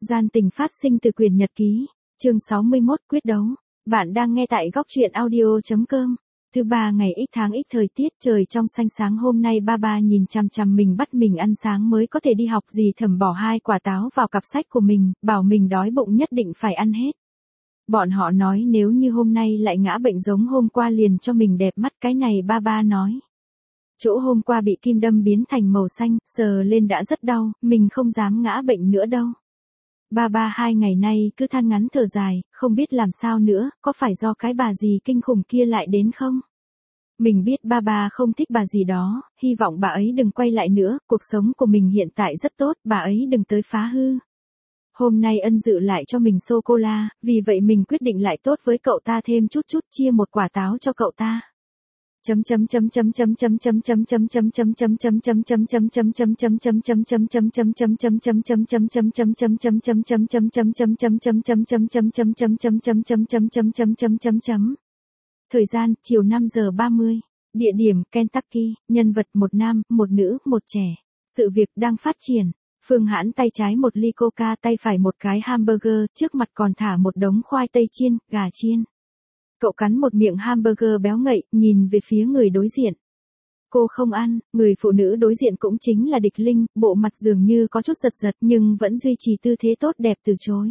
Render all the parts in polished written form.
Gian tình phát sinh từ quyển nhật ký. Chương 61 quyết đấu. Bạn đang nghe tại góc truyện audio.com. Thứ ba ngày X tháng X thời tiết trời trong xanh sáng hôm nay ba nhìn chằm chằm mình bắt mình ăn sáng mới có thể đi học dì Thẩm bỏ 2 quả táo vào cặp sách của mình, bảo mình đói bụng nhất định phải ăn hết. Bọn họ nói nếu như hôm nay lại ngã bệnh giống hôm qua liền cho mình đẹp mắt cái này ba nói. Chỗ hôm qua bị kim đâm biến thành màu xanh, sờ lên đã rất đau, mình không dám ngã bệnh nữa đâu. Ba 2 ngày nay cứ than ngắn thở dài, không biết làm sao nữa, có phải do cái bà dì kinh khủng kia lại đến không? Mình biết ba không thích bà dì đó, hy vọng bà ấy đừng quay lại nữa, cuộc sống của mình hiện tại rất tốt, bà ấy đừng tới phá hư. Hôm nay Ân dự lại cho mình sô-cô-la, vì vậy mình quyết định lại tốt với cậu ta thêm chút chia một quả táo cho cậu ta. Thời gian chiều 5:30. Địa điểm Kentucky, nhân vật một nam, một nữ, một trẻ. Sự việc đang phát triển. Phương Hãn tay trái một ly coca, tay phải một cái hamburger, trước mặt còn thả một đống khoai tây chiên, gà chiên. Cậu cắn một miệng hamburger béo ngậy, nhìn về phía người đối diện. Cô không ăn, người phụ nữ đối diện cũng chính là Địch Linh, bộ mặt dường như có chút giật nhưng vẫn duy trì tư thế tốt đẹp từ chối.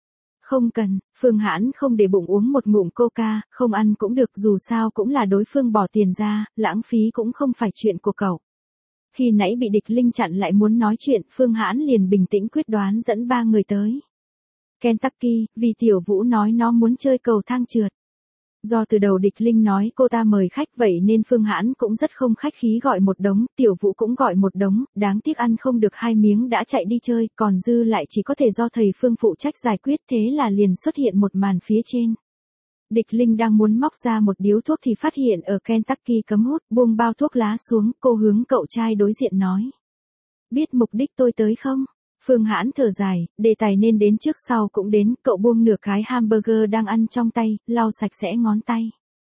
Không cần, Phương Hãn không để bụng uống một ngụm coca, không ăn cũng được dù sao cũng là đối phương bỏ tiền ra, lãng phí cũng không phải chuyện của cậu. Khi nãy bị Địch Linh chặn lại muốn nói chuyện, Phương Hãn liền bình tĩnh quyết đoán dẫn 3 người tới Kentucky, vì Tiểu Vũ nói nó muốn chơi cầu thang trượt. Do từ đầu Địch Linh nói cô ta mời khách vậy nên Phương Hãn cũng rất không khách khí gọi một đống, Tiểu Vũ cũng gọi một đống, đáng tiếc ăn không được 2 miếng đã chạy đi chơi, còn dư lại chỉ có thể do thầy Phương phụ trách giải quyết, thế là liền xuất hiện một màn phía trên. Địch Linh đang muốn móc ra một điếu thuốc thì phát hiện ở Kentucky cấm hút, buông bao thuốc lá xuống, cô hướng cậu trai đối diện nói. Biết mục đích tôi tới không? Phương Hãn thở dài, đề tài nên đến trước sau cũng đến, cậu buông nửa cái hamburger đang ăn trong tay, lau sạch sẽ ngón tay.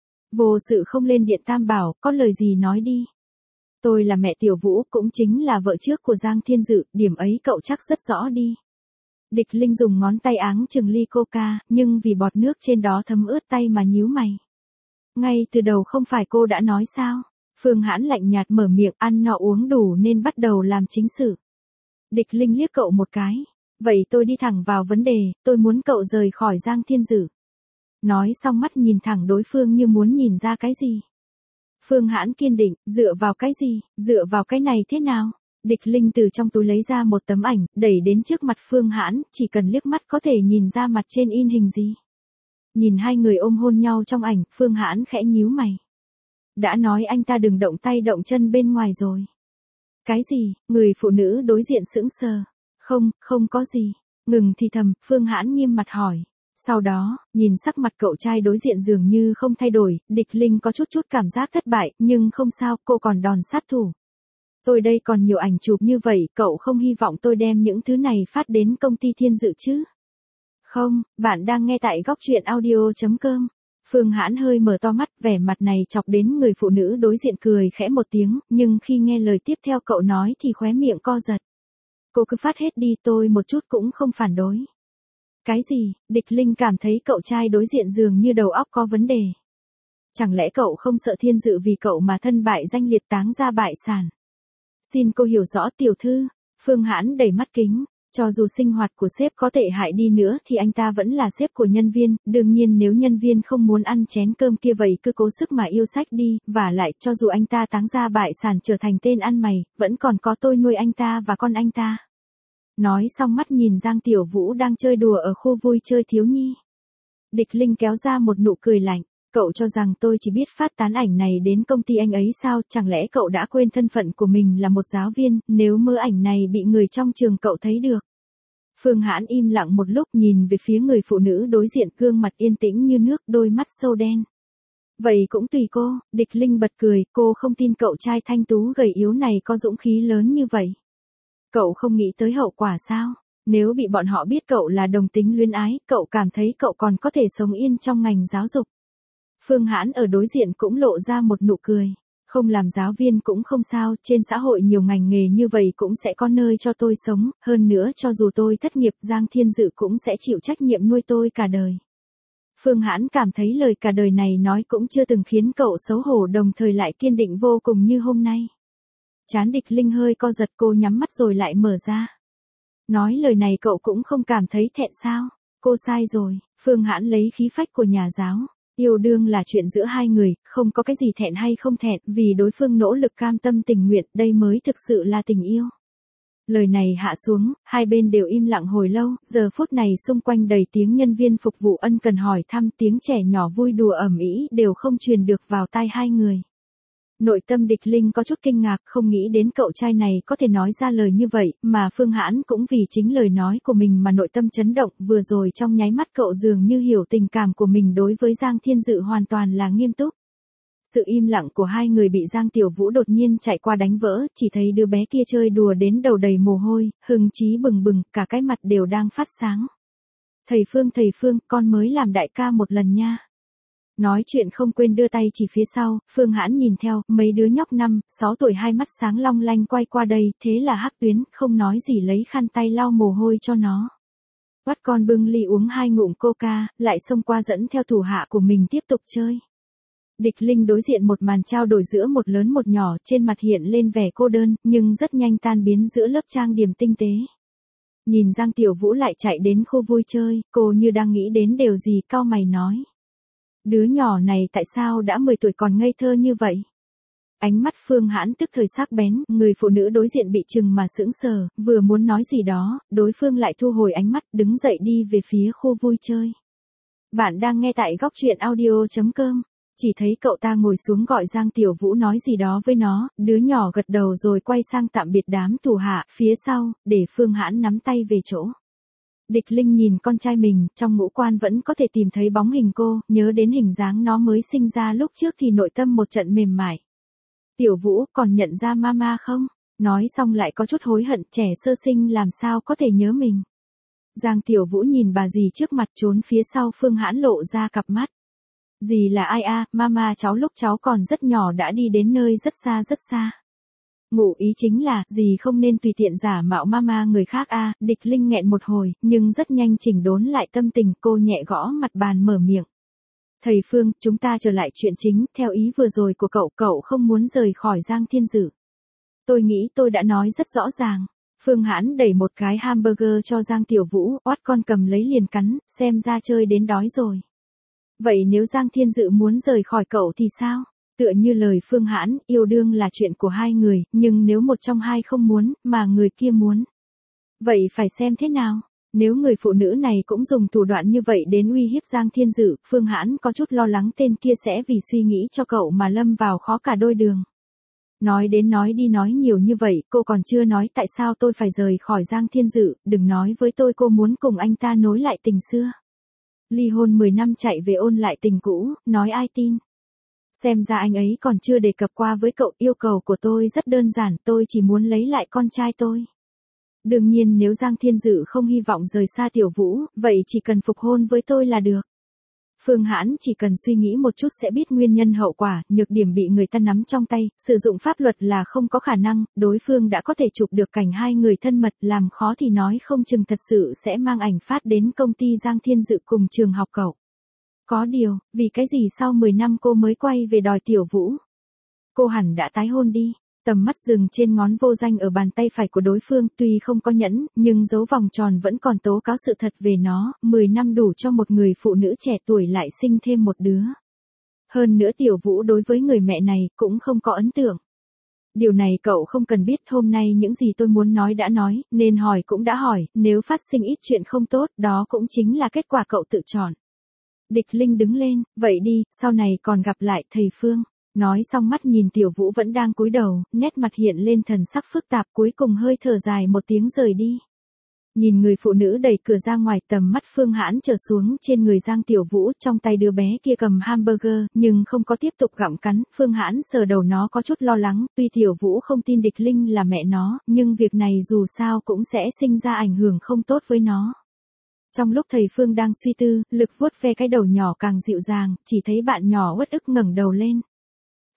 Vô sự không lên điện tam bảo, có lời gì nói đi. Tôi là mẹ Tiểu Vũ, cũng chính là vợ trước của Giang Thiên Dự, điểm ấy cậu chắc rất rõ đi. Địch Linh dùng ngón tay áng chừng ly coca, nhưng vì bọt nước trên đó thấm ướt tay mà nhíu mày. Ngay từ đầu không phải cô đã nói sao? Phương Hãn lạnh nhạt mở miệng, ăn no uống đủ nên bắt đầu làm chính sự. Địch Linh liếc cậu một cái. Vậy tôi đi thẳng vào vấn đề, tôi muốn cậu rời khỏi Giang Thiên Dự. Nói xong mắt nhìn thẳng đối phương như muốn nhìn ra cái gì. Phương Hãn kiên định, dựa vào cái gì, dựa vào cái này thế nào? Địch Linh từ trong túi lấy ra một tấm ảnh, đẩy đến trước mặt Phương Hãn, chỉ cần liếc mắt có thể nhìn ra mặt trên in hình gì. Nhìn hai người ôm hôn nhau trong ảnh, Phương Hãn khẽ nhíu mày. Đã nói anh ta đừng động tay động chân bên ngoài rồi. Cái gì? Người phụ nữ đối diện sững sờ. Không có gì. Ngừng thì thầm, Phương Hãn nghiêm mặt hỏi. Sau đó, nhìn sắc mặt cậu trai đối diện dường như không thay đổi, Địch Linh có chút cảm giác thất bại, nhưng không sao, cô còn đòn sát thủ. Tôi đây còn nhiều ảnh chụp như vậy, cậu không hy vọng tôi đem những thứ này phát đến công ty Thiên Dự chứ? Không, bạn đang nghe tại góc truyện audio.com. Phương Hãn hơi mở to mắt, vẻ mặt này chọc đến người phụ nữ đối diện cười khẽ một tiếng, nhưng khi nghe lời tiếp theo cậu nói thì khóe miệng co giật. Cô cứ phát hết đi, tôi một chút cũng không phản đối. Cái gì? Địch Linh cảm thấy cậu trai đối diện dường như đầu óc có vấn đề. Chẳng lẽ cậu không sợ Thiên Dự vì cậu mà thân bại danh liệt táng ra bại sản? Xin cô hiểu rõ tiểu thư. Phương Hãn đẩy mắt kính. Cho dù sinh hoạt của sếp có tệ hại đi nữa thì anh ta vẫn là sếp của nhân viên, đương nhiên nếu nhân viên không muốn ăn chén cơm kia vậy cứ cố sức mà yêu sách đi, và lại cho dù anh ta táng ra bại sản trở thành tên ăn mày, vẫn còn có tôi nuôi anh ta và con anh ta. Nói xong mắt nhìn Giang Tiểu Vũ đang chơi đùa ở khu vui chơi thiếu nhi. Địch Linh kéo ra một nụ cười lạnh. Cậu cho rằng tôi chỉ biết phát tán ảnh này đến công ty anh ấy sao, chẳng lẽ cậu đã quên thân phận của mình là một giáo viên, nếu mơ ảnh này bị người trong trường cậu thấy được. Phương Hãn im lặng một lúc nhìn về phía người phụ nữ đối diện, gương mặt yên tĩnh như nước, đôi mắt sâu đen. Vậy cũng tùy cô, Địch Linh bật cười, cô không tin cậu trai thanh tú gầy yếu này có dũng khí lớn như vậy. Cậu không nghĩ tới hậu quả sao? Nếu bị bọn họ biết cậu là đồng tính luyến ái, cậu cảm thấy cậu còn có thể sống yên trong ngành giáo dục. Phương Hãn ở đối diện cũng lộ ra một nụ cười. Không làm giáo viên cũng không sao, trên xã hội nhiều ngành nghề như vậy cũng sẽ có nơi cho tôi sống, hơn nữa cho dù tôi thất nghiệp Giang Thiên Dự cũng sẽ chịu trách nhiệm nuôi tôi cả đời. Phương Hãn cảm thấy lời cả đời này nói cũng chưa từng khiến cậu xấu hổ đồng thời lại kiên định vô cùng như hôm nay. Trán Địch Linh hơi co giật, cô nhắm mắt rồi lại mở ra. Nói lời này cậu cũng không cảm thấy thẹn sao? Cô sai rồi, Phương Hãn lấy khí phách của nhà giáo. Yêu đương là chuyện giữa hai người, không có cái gì thẹn hay không thẹn, vì đối phương nỗ lực cam tâm tình nguyện, đây mới thực sự là tình yêu. Lời này hạ xuống, hai bên đều im lặng hồi lâu, giờ phút này xung quanh đầy tiếng nhân viên phục vụ ân cần hỏi thăm, tiếng trẻ nhỏ vui đùa ầm ĩ đều không truyền được vào tai hai người. Nội tâm Địch Linh có chút kinh ngạc, không nghĩ đến cậu trai này có thể nói ra lời như vậy, mà Phương Hãn cũng vì chính lời nói của mình mà nội tâm chấn động, vừa rồi trong nháy mắt cậu dường như hiểu tình cảm của mình đối với Giang Thiên Dự hoàn toàn là nghiêm túc. Sự im lặng của hai người bị Giang Tiểu Vũ đột nhiên chạy qua đánh vỡ, chỉ thấy đứa bé kia chơi đùa đến đầu đầy mồ hôi, hưng chí bừng bừng, cả cái mặt đều đang phát sáng. Thầy Phương, con mới làm đại ca một lần nha. Nói chuyện không quên đưa tay chỉ phía sau, Phương Hãn nhìn theo, mấy đứa nhóc 5, 6 tuổi hai mắt sáng long lanh quay qua đây, thế là Hắc Tuyến, không nói gì lấy khăn tay lau mồ hôi cho nó. Bắt con bưng ly uống 2 ngụm coca, lại xông qua dẫn theo thủ hạ của mình tiếp tục chơi. Địch Linh đối diện một màn trao đổi giữa một lớn một nhỏ, trên mặt hiện lên vẻ cô đơn, nhưng rất nhanh tan biến giữa lớp trang điểm tinh tế. Nhìn Giang Tiểu Vũ lại chạy đến khu vui chơi, cô như đang nghĩ đến điều gì, cau mày nói. Đứa nhỏ này tại sao đã 10 tuổi còn ngây thơ như vậy? Ánh mắt Phương Hãn tức thời sắc bén, người phụ nữ đối diện bị chừng mà sững sờ, vừa muốn nói gì đó, đối phương lại thu hồi ánh mắt, đứng dậy đi về phía khu vui chơi. Bạn đang nghe tại góc truyện audio.com. Chỉ thấy cậu ta ngồi xuống gọi Giang Tiểu Vũ nói gì đó với nó, đứa nhỏ gật đầu rồi quay sang tạm biệt đám thủ hạ phía sau, để Phương Hãn nắm tay về chỗ. Địch Linh nhìn con trai mình, trong ngũ quan vẫn có thể tìm thấy bóng hình cô, nhớ đến hình dáng nó mới sinh ra lúc trước thì nội tâm một trận mềm mại. Tiểu Vũ, còn nhận ra mama không? Nói xong lại có chút hối hận, trẻ sơ sinh làm sao có thể nhớ mình. Giang Tiểu Vũ nhìn bà dì trước mặt trốn phía sau Phương Hãn lộ ra cặp mắt. Dì là ai a? Mama cháu lúc cháu còn rất nhỏ đã đi đến nơi rất xa rất xa. Ngụ ý chính là, dì không nên tùy tiện giả mạo mama người khác a. Địch Linh nghẹn một hồi, nhưng rất nhanh chỉnh đốn lại tâm tình, cô nhẹ gõ mặt bàn mở miệng. Thầy Phương, chúng ta trở lại chuyện chính, theo ý vừa rồi của cậu không muốn rời khỏi Giang Thiên Dự. Tôi nghĩ tôi đã nói rất rõ ràng. Phương Hãn đẩy một cái hamburger cho Giang Tiểu Vũ, oát con cầm lấy liền cắn, xem ra chơi đến đói rồi. Vậy nếu Giang Thiên Dự muốn rời khỏi cậu thì sao? Tựa như lời Phương Hãn, yêu đương là chuyện của hai người, nhưng nếu một trong hai không muốn, mà người kia muốn. Vậy phải xem thế nào? Nếu người phụ nữ này cũng dùng thủ đoạn như vậy đến uy hiếp Giang Thiên Dự, Phương Hãn có chút lo lắng tên kia sẽ vì suy nghĩ cho cậu mà lâm vào khó cả đôi đường. Nói đến nói đi nói nhiều như vậy, cô còn chưa nói tại sao tôi phải rời khỏi Giang Thiên Dự, đừng nói với tôi cô muốn cùng anh ta nối lại tình xưa. Ly hôn 10 năm chạy về ôn lại tình cũ, nói ai tin. Xem ra anh ấy còn chưa đề cập qua với cậu, yêu cầu của tôi rất đơn giản, tôi chỉ muốn lấy lại con trai tôi. Đương nhiên nếu Giang Thiên Dự không hy vọng rời xa Tiểu Vũ, vậy chỉ cần phục hôn với tôi là được. Phương Hãn chỉ cần suy nghĩ một chút sẽ biết nguyên nhân hậu quả, nhược điểm bị người ta nắm trong tay, sử dụng pháp luật là không có khả năng, đối phương đã có thể chụp được cảnh hai người thân mật, làm khó thì nói không chừng thật sự sẽ mang ảnh phát đến công ty Giang Thiên Dự cùng trường học cậu. Có điều, vì cái gì sau 10 năm cô mới quay về đòi Tiểu Vũ? Cô hẳn đã tái hôn đi. Tầm mắt dừng trên ngón vô danh ở bàn tay phải của đối phương, tuy không có nhẫn, nhưng dấu vòng tròn vẫn còn tố cáo sự thật về nó, 10 năm đủ cho một người phụ nữ trẻ tuổi lại sinh thêm một đứa. Hơn nữa Tiểu Vũ đối với người mẹ này cũng không có ấn tượng. Điều này cậu không cần biết, hôm nay những gì tôi muốn nói đã nói, nên hỏi cũng đã hỏi, nếu phát sinh ít chuyện không tốt, đó cũng chính là kết quả cậu tự chọn. Địch Linh đứng lên, vậy đi, sau này còn gặp lại thầy Phương. Nói xong mắt nhìn Tiểu Vũ vẫn đang cúi đầu, nét mặt hiện lên thần sắc phức tạp, cuối cùng hơi thở dài một tiếng rời đi. Nhìn người phụ nữ đẩy cửa ra ngoài, tầm mắt Phương Hãn trở xuống trên người Giang Tiểu Vũ, trong tay đứa bé kia cầm hamburger, nhưng không có tiếp tục gặm cắn. Phương Hãn sờ đầu nó có chút lo lắng, tuy Tiểu Vũ không tin Địch Linh là mẹ nó, nhưng việc này dù sao cũng sẽ sinh ra ảnh hưởng không tốt với nó. Trong lúc thầy Phương đang suy tư, lực vuốt ve cái đầu nhỏ càng dịu dàng, chỉ thấy bạn nhỏ uất ức ngẩng đầu lên.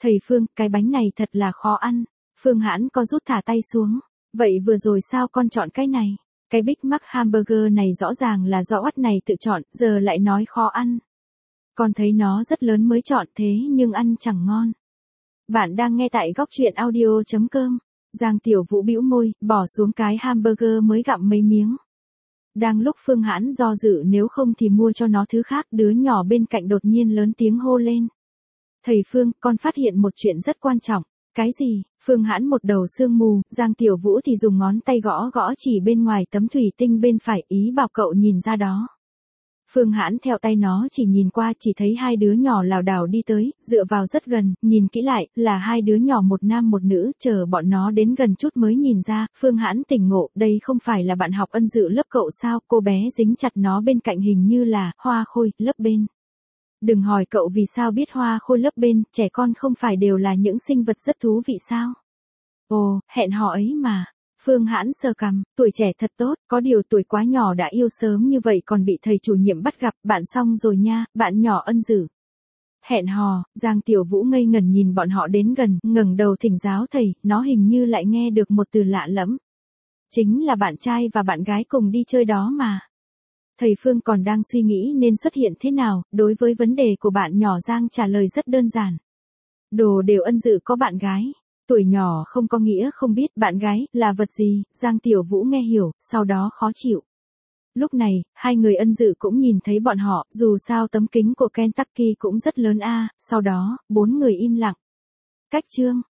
Thầy Phương, cái bánh này thật là khó ăn. Phương Hãn có rút thả tay xuống. Vậy vừa rồi sao con chọn cái này? Cái Big Mac hamburger này rõ ràng là do oắt này tự chọn, giờ lại nói khó ăn. Con thấy nó rất lớn mới chọn thế nhưng ăn chẳng ngon. Bạn đang nghe tại góc truyện audio.com. Giang Tiểu Vũ bĩu môi, bỏ xuống cái hamburger mới gặm mấy miếng. Đang lúc Phương Hãn do dự nếu không thì mua cho nó thứ khác, đứa nhỏ bên cạnh đột nhiên lớn tiếng hô lên. Thầy Phương, con phát hiện một chuyện rất quan trọng. Cái gì? Phương Hãn một đầu sương mù, Giang Tiểu Vũ thì dùng ngón tay gõ gõ chỉ bên ngoài tấm thủy tinh bên phải, ý bảo cậu nhìn ra đó. Phương Hãn theo tay nó chỉ nhìn qua, chỉ thấy hai đứa nhỏ lảo đảo đi tới, dựa vào rất gần, nhìn kỹ lại, là hai đứa nhỏ một nam một nữ, chờ bọn nó đến gần chút mới nhìn ra, Phương Hãn tỉnh ngộ, đây không phải là bạn học ân dự lớp cậu sao, cô bé dính chặt nó bên cạnh hình như là, Hoa Khôi, lớp bên. Đừng hỏi cậu vì sao biết Hoa Khôi lớp bên, trẻ con không phải đều là những sinh vật rất thú vị sao? Ồ, hẹn hò ấy mà. Phương Hãn sờ cằm, tuổi trẻ thật tốt, có điều tuổi quá nhỏ đã yêu sớm như vậy còn bị thầy chủ nhiệm bắt gặp, bạn xong rồi nha, bạn nhỏ ân dử. Hẹn hò, Giang Tiểu Vũ ngây ngẩn nhìn bọn họ đến gần, ngẩng đầu thỉnh giáo thầy, nó hình như lại nghe được một từ lạ lẫm. Chính là bạn trai và bạn gái cùng đi chơi đó mà. Thầy Phương còn đang suy nghĩ nên xuất hiện thế nào, đối với vấn đề của bạn nhỏ Giang trả lời rất đơn giản. Đồ đều ân dự có bạn gái. Tuổi nhỏ không có nghĩa không biết bạn gái là vật gì, Giang Tiểu Vũ nghe hiểu, sau đó khó chịu. Lúc này, hai người ân dự cũng nhìn thấy bọn họ, dù sao tấm kính của Kentucky cũng rất lớn a. Sau đó, bốn người im lặng. Cách chương.